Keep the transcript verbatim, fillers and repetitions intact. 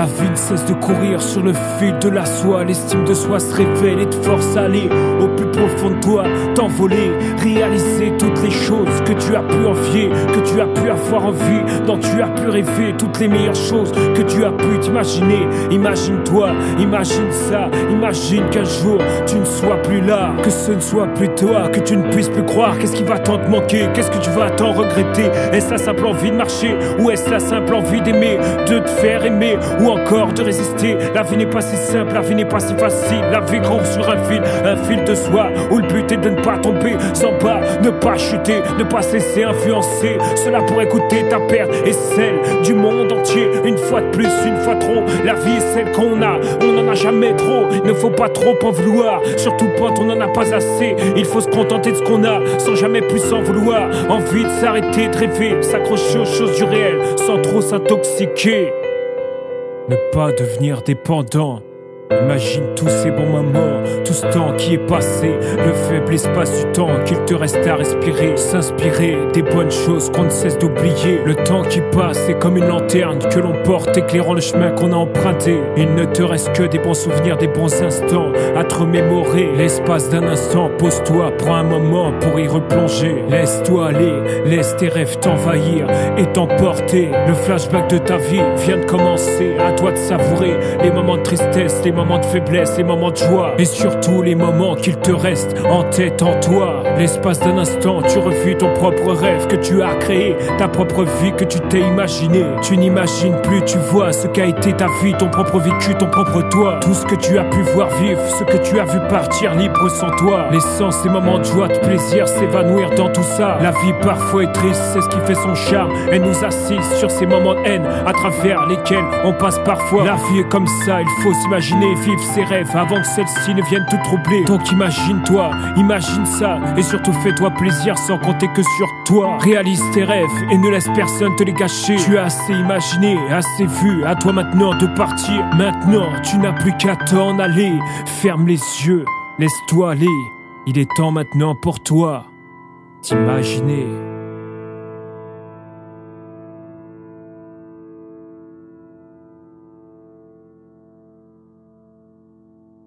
La vie ne cesse de courir sur le fil de la soie. L'estime de soi se révèle et te force à aller au plus profond de toi, t'envoler, réaliser toutes les choses que tu as pu envier, que tu as pu avoir envie, dont tu as pu rêver, toutes les meilleures choses que tu as pu t'imaginer. Imagine-toi, imagine ça, imagine qu'un jour tu ne sois plus là, que ce ne soit plus toi, que tu ne puisses plus croire. Qu'est-ce qui va tant te manquer? Qu'est-ce que tu vas tant regretter? Est-ce la simple envie de marcher, ou est-ce la simple envie d'aimer, de te faire aimer, ou encore de résister? La vie n'est pas si simple, la vie n'est pas si facile. La vie court sur un fil, un fil de soie, où le but est de ne pas tomber sans pas, ne pas chuter, ne pas se laisser influencer. Cela pourrait coûter ta perte et celle du monde entier. Une fois de plus, une fois trop, la vie est celle qu'on a, on n'en a jamais trop. Il ne faut pas trop en vouloir, surtout quand on n'en a pas assez. Il faut se contenter de ce qu'on a, sans jamais plus s'en vouloir. Envie de s'arrêter, de rêver, s'accrocher aux choses du réel, sans trop s'intoxiquer. Ne pas devenir dépendant. Imagine tous ces bons moments, tout ce temps qui est passé, le faible espace du temps qu'il te reste à respirer, s'inspirer des bonnes choses qu'on ne cesse d'oublier. Le temps qui passe est comme une lanterne que l'on porte, éclairant le chemin qu'on a emprunté. Il ne te reste que des bons souvenirs, des bons instants à te remémorer. L'espace d'un instant, pose-toi, prends un moment pour y replonger. Laisse-toi aller, laisse tes rêves t'envahir et t'emporter. Le flashback de ta vie vient de commencer, à toi de savourer les moments de tristesse, les moments de faiblesse, les moments de joie, et surtout les moments qu'il te reste en tête en toi. L'espace d'un instant, tu revis ton propre rêve que tu as créé, ta propre vie que tu t'es imaginé. Tu n'imagines plus, tu vois ce qu'a été ta vie, ton propre vécu, ton propre toi. Tout ce que tu as pu voir vivre, ce que tu as vu partir libre sans toi, laissant ces moments de joie, de plaisir s'évanouir dans tout ça. La vie parfois est triste, c'est ce qui fait son charme. Elle nous assiste sur ces moments de haine à travers lesquels on passe parfois. La vie est comme ça, il faut s'imaginer, vivre ses rêves avant que celles-ci ne viennent tout troubler. Donc imagine-toi, imagine ça, et surtout fais-toi plaisir sans compter que sur toi. Réalise tes rêves et ne laisse personne te les gâcher. Tu as assez imaginé, assez vu, à toi maintenant de partir. Maintenant, tu n'as plus qu'à t'en aller. Ferme les yeux, laisse-toi aller. Il est temps maintenant pour toi d'imaginer.